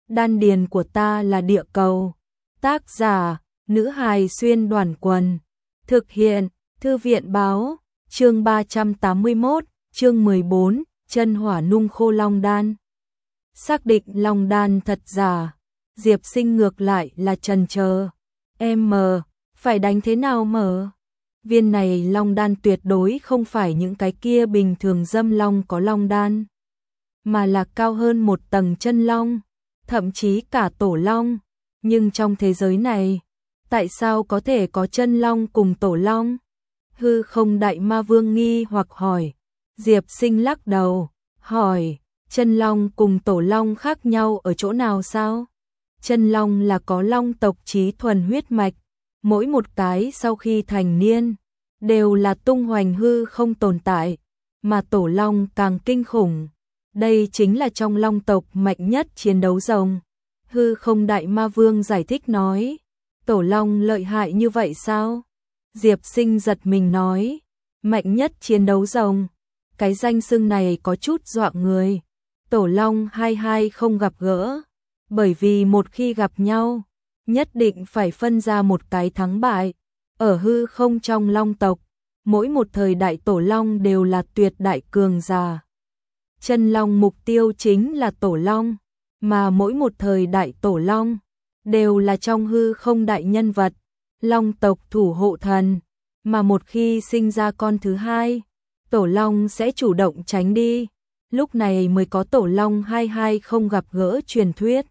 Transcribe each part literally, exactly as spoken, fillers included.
đan điền của ta là địa cầu. Tác giả, nữ hài xuyên đoàn quần. Thực hiện, thư viện báo, chương ba trăm tám mươi mốt, chương mười bốn, chân hỏa nung khô long đan. Xác định long đan thật giả, Diệp Sinh ngược lại là chần chờ. Em mờ, phải đánh thế nào mở? Viên này long đan tuyệt đối không phải những cái kia bình thường dâm long có long đan, mà là cao hơn một tầng chân long, thậm chí cả tổ long. Nhưng trong thế giới này, tại sao có thể có chân long cùng tổ long? Hư không đại ma vương nghi hoặc hỏi. Diệp Sinh lắc đầu, hỏi, chân long cùng tổ long khác nhau ở chỗ nào sao? Chân long là có long tộc chí thuần huyết mạch, mỗi một cái sau khi thành niên, đều là tung hoành hư không tồn tại, mà tổ long càng kinh khủng. Đây chính là trong long tộc mạnh nhất chiến đấu rồng. Hư không đại ma vương giải thích nói, tổ long lợi hại như vậy sao? Diệp Sinh giật mình nói, mạnh nhất chiến đấu rồng, cái danh xưng này có chút dọa người. Tổ long hai hai không gặp gỡ, bởi vì một khi gặp nhau, nhất định phải phân ra một cái thắng bại. Ở hư không trong long tộc, mỗi một thời đại tổ long đều là tuyệt đại cường giả. Chân long mục tiêu chính là tổ long, mà mỗi một thời đại tổ long đều là trong hư không đại nhân vật, long tộc thủ hộ thần, mà một khi sinh ra con thứ hai, tổ long sẽ chủ động tránh đi, lúc này mới có tổ long hai hai không gặp gỡ truyền thuyết.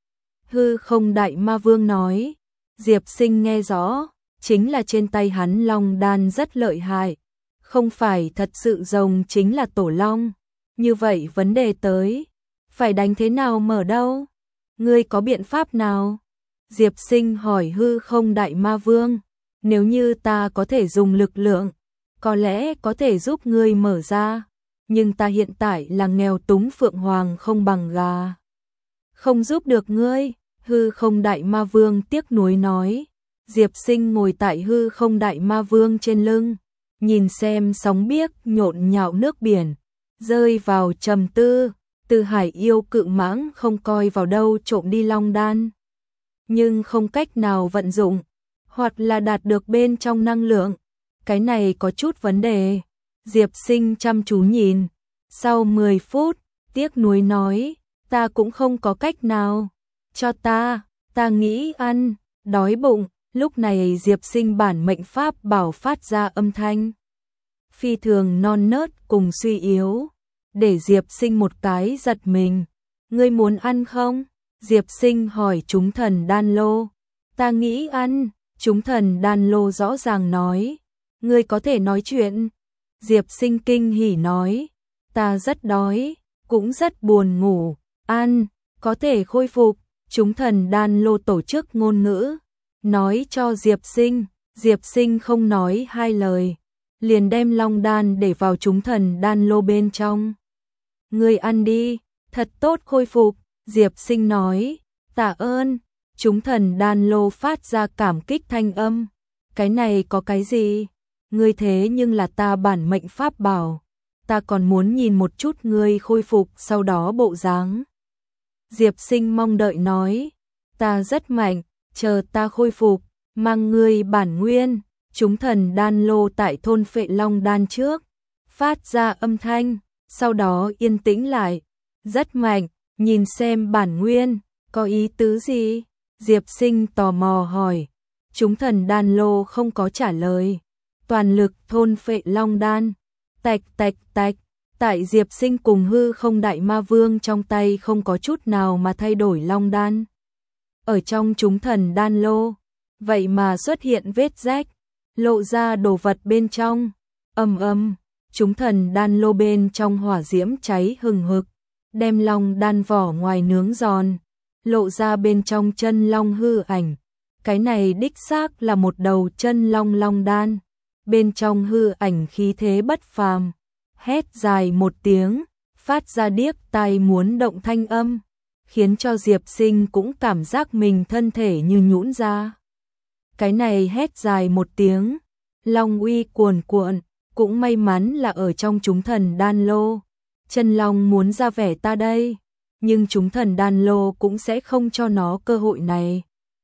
Hư không đại ma vương nói, Diệp Sinh nghe rõ, chính là trên tay hắn long đan rất lợi hại, không phải thật sự rồng chính là tổ long. Như vậy vấn đề tới, phải đánh thế nào mở đâu? Ngươi có biện pháp nào? Diệp Sinh hỏi hư không đại ma vương, nếu như ta có thể dùng lực lượng, có lẽ có thể giúp ngươi mở ra, nhưng ta hiện tại là nghèo túng phượng hoàng không bằng gà. Không giúp được ngươi, hư không đại ma vương tiếc nuối nói. Diệp Sinh ngồi tại hư không đại ma vương trên lưng, nhìn xem sóng biếc nhộn nhạo nước biển, rơi vào trầm tư. Từ hải yêu cự mãng không coi vào đâu trộm đi long đan, nhưng không cách nào vận dụng, hoặc là đạt được bên trong năng lượng. Cái này có chút vấn đề. Diệp Sinh chăm chú nhìn, sau mười phút, tiếc nuối nói, ta cũng không có cách nào. Cho ta, ta nghĩ ăn, đói bụng. Lúc này Diệp Sinh bản mệnh pháp bảo phát ra âm thanh phi thường non nớt cùng suy yếu, để Diệp Sinh một cái giật mình. Ngươi muốn ăn không? Diệp Sinh hỏi chúng thần đan lô. Ta nghĩ ăn. Chúng thần đan lô rõ ràng nói. Ngươi có thể nói chuyện. Diệp Sinh kinh hỉ nói. Ta rất đói, cũng rất buồn ngủ. Ăn, có thể khôi phục. Chúng thần đan lô tổ chức ngôn ngữ, nói cho Diệp Sinh. Diệp Sinh không nói hai lời, liền đem long đan để vào chúng thần đan lô bên trong. Ngươi ăn đi, thật tốt khôi phục. Diệp Sinh nói, tạ ơn. Chúng thần đan lô phát ra cảm kích thanh âm. Cái này có cái gì? Ngươi thế nhưng là ta bản mệnh pháp bảo, ta còn muốn nhìn một chút ngươi khôi phục sau đó bộ dáng. Diệp Sinh mong đợi nói, ta rất mạnh, chờ ta khôi phục, mang ngươi bản nguyên. Chúng thần đan lô tại thôn phệ long đan trước, phát ra âm thanh, sau đó yên tĩnh lại. Rất mạnh, nhìn xem bản nguyên, có ý tứ gì? Diệp Sinh tò mò hỏi. Chúng thần đan lô không có trả lời, toàn lực thôn phệ long đan. Tạch tạch tạch, tại Diệp Sinh cùng hư không đại ma vương trong tay không có chút nào mà thay đổi long đan. Ở trong chúng thần đan lô, vậy mà xuất hiện vết rách, lộ ra đồ vật bên trong. Ầm ầm, chúng thần đan lô bên trong hỏa diễm cháy hừng hực, đem long đan vỏ ngoài nướng giòn, lộ ra bên trong chân long hư ảnh. Cái này đích xác là một đầu chân long long đan, bên trong hư ảnh khí thế bất phàm, hét dài một tiếng, phát ra điếc tai muốn động thanh âm, khiến cho Diệp Sinh cũng cảm giác mình thân thể như nhũn ra. Cái này hét dài một tiếng, long uy cuồn cuộn, cũng may mắn là ở trong chúng thần đan lô. Chân long muốn ra vẻ ta đây. nhưng chúng thần đan lô cũng sẽ không cho nó cơ hội này.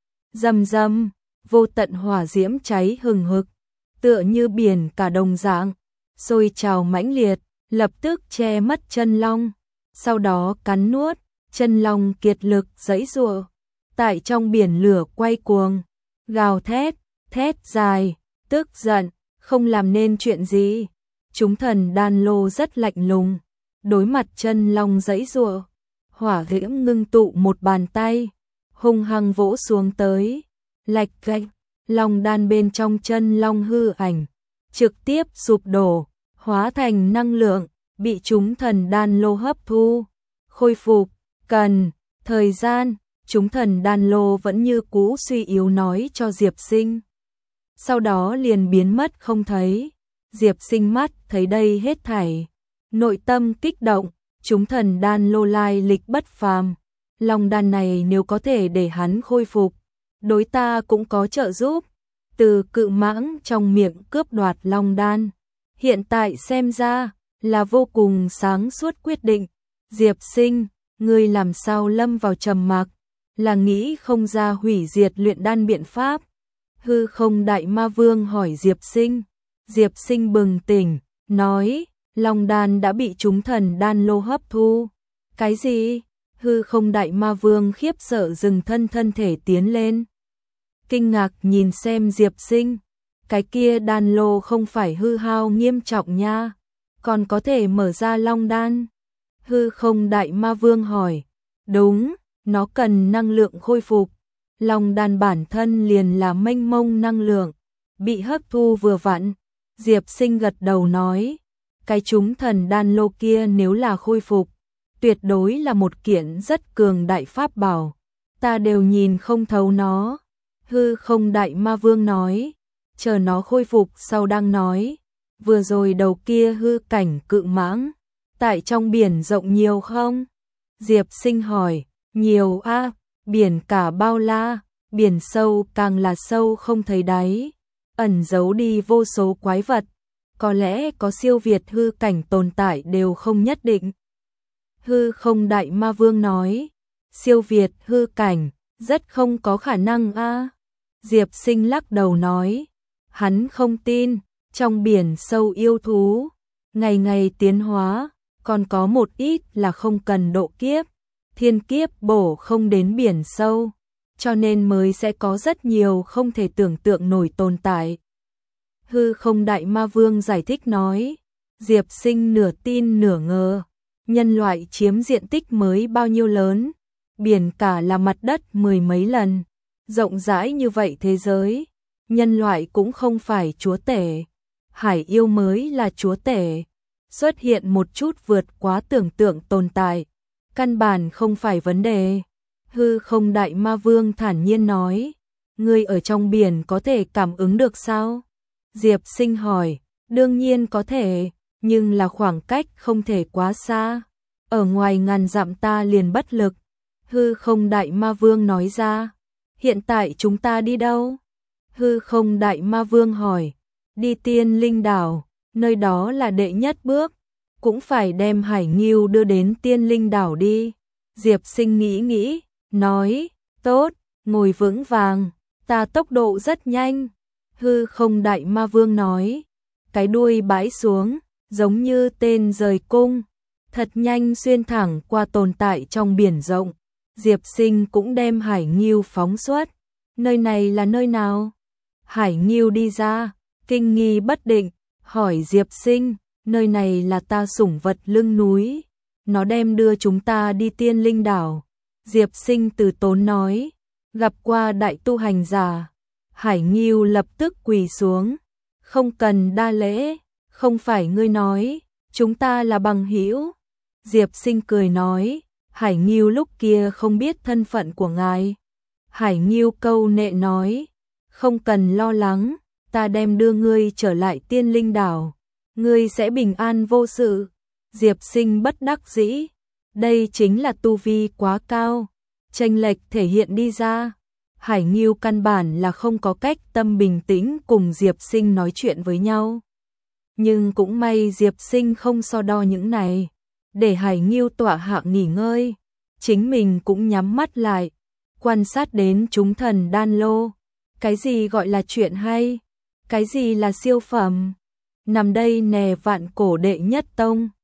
Rầm rầm, vô tận hỏa diễm cháy hừng hực, tựa như biển cả đồng dạng, sôi trào mãnh liệt, lập tức che mất chân long, sau đó cắn nuốt, chân long kiệt lực giãy giụa, tại trong biển lửa quay cuồng, gào thét, thét dài, tức giận, không làm nên chuyện gì. Chúng thần đan lô rất lạnh lùng, đối mặt chân long giãy giụa, hỏa diễm ngưng tụ một bàn tay, hung hăng vỗ xuống tới, lạch cạch, long đan bên trong chân long hư ảnh, trực tiếp sụp đổ, hóa thành năng lượng, bị chúng thần đan lô hấp thu, khôi phục, cần thời gian. Chúng thần đan lô vẫn như cũ suy yếu nói cho Diệp Sinh. Sau đó liền biến mất không thấy. Diệp Sinh mắt thấy đây hết thảy, nội tâm kích động, chúng thần đan lô lai lịch bất phàm, long đan này nếu có thể để hắn khôi phục, đối ta cũng có trợ giúp. Từ cự mãng trong miệng cướp đoạt long đan, hiện tại xem ra là vô cùng sáng suốt quyết định. Diệp Sinh, ngươi làm sao lâm vào trầm mặc, là nghĩ không ra hủy diệt luyện đan biện pháp? Hư Không Đại Ma Vương hỏi Diệp Sinh. Diệp Sinh bừng tỉnh, nói, long đan đã bị chúng thần đan lô hấp thu. Cái gì? Hư Không Đại Ma Vương khiếp sợ dừng thân thân thể tiến lên, kinh ngạc nhìn xem Diệp Sinh. Cái kia đan lô không phải hư hao nghiêm trọng nha, còn có thể mở ra long đan? Hư Không Đại Ma Vương hỏi. Đúng, nó cần năng lượng khôi phục. Long đan bản thân liền là mênh mông năng lượng, bị hấp thu vừa vặn. Diệp Sinh gật đầu nói, cái chúng thần đan lô kia nếu là khôi phục, tuyệt đối là một kiện rất cường đại pháp bảo, ta đều nhìn không thấu nó. Hư Không Đại Ma Vương nói, chờ nó khôi phục sau đang nói. Vừa rồi đầu kia hư cảnh cự mãng, tại trong biển rộng nhiều không? Diệp Sinh hỏi. Nhiều a, à, biển cả bao la, biển sâu càng là sâu không thấy đáy, ẩn giấu đi vô số quái vật, có lẽ có siêu việt hư cảnh tồn tại đều không nhất định. Hư Không Đại Ma Vương nói, siêu việt hư cảnh, rất không có khả năng a. À. Diệp Sinh lắc đầu nói, hắn không tin, trong biển sâu yêu thú, ngày ngày tiến hóa, còn có một ít là không cần độ kiếp. Thiên kiếp bổ không đến biển sâu, cho nên mới sẽ có rất nhiều không thể tưởng tượng nổi tồn tại. Hư Không Đại Ma Vương giải thích nói, Diệp Sinh nửa tin nửa ngờ, nhân loại chiếm diện tích mới bao nhiêu lớn, biển cả là mặt đất mười mấy lần, rộng rãi như vậy thế giới, nhân loại cũng không phải chúa tể, hải yêu mới là chúa tể, xuất hiện một chút vượt quá tưởng tượng tồn tại. Căn bản không phải vấn đề. Hư Không Đại Ma Vương thản nhiên nói, ngươi ở trong biển có thể cảm ứng được sao? Diệp Sinh hỏi, đương nhiên có thể, nhưng là khoảng cách không thể quá xa. Ở ngoài ngàn dặm ta liền bất lực. Hư Không Đại Ma Vương nói ra, hiện tại chúng ta đi đâu? Hư Không Đại Ma Vương hỏi, đi Tiên Linh Đảo, nơi đó là đệ nhất bước. Cũng phải đem Hải Ngưu đưa đến Tiên Linh Đảo đi. Diệp Sinh nghĩ nghĩ, nói, tốt, ngồi vững vàng, ta tốc độ rất nhanh. Hư Không Đại Ma Vương nói, cái đuôi bãi xuống, giống như tên rời cung, thật nhanh xuyên thẳng qua tồn tại trong biển rộng. Diệp Sinh cũng đem Hải Ngưu phóng xuất. Nơi này là nơi nào? Hải Ngưu đi ra, kinh nghi bất định, hỏi Diệp Sinh. Nơi này là ta sủng vật lưng núi, nó đem đưa chúng ta đi Tiên Linh Đảo. Diệp Sinh từ tốn nói, gặp qua đại tu hành giả. Hải Ngưu lập tức quỳ xuống, không cần đa lễ, không phải ngươi nói, chúng ta là bằng hữu. Diệp Sinh cười nói, Hải Ngưu lúc kia không biết thân phận của ngài. Hải Ngưu câu nệ nói, không cần lo lắng, ta đem đưa ngươi trở lại Tiên Linh Đảo. Ngươi sẽ bình an vô sự. Diệp Sinh bất đắc dĩ, đây chính là tu vi quá cao, chênh lệch thể hiện đi ra. Hải Ngưu căn bản là không có cách tâm bình tĩnh cùng Diệp Sinh nói chuyện với nhau. Nhưng cũng may Diệp Sinh không so đo những này, để Hải Ngưu tọa hạ nghỉ ngơi. chính mình cũng nhắm mắt lại, quan sát đến chúng thần đan lô. Cái gì gọi là chuyện hay? Cái gì là siêu phẩm? Nằm đây nè vạn cổ đệ nhất tông.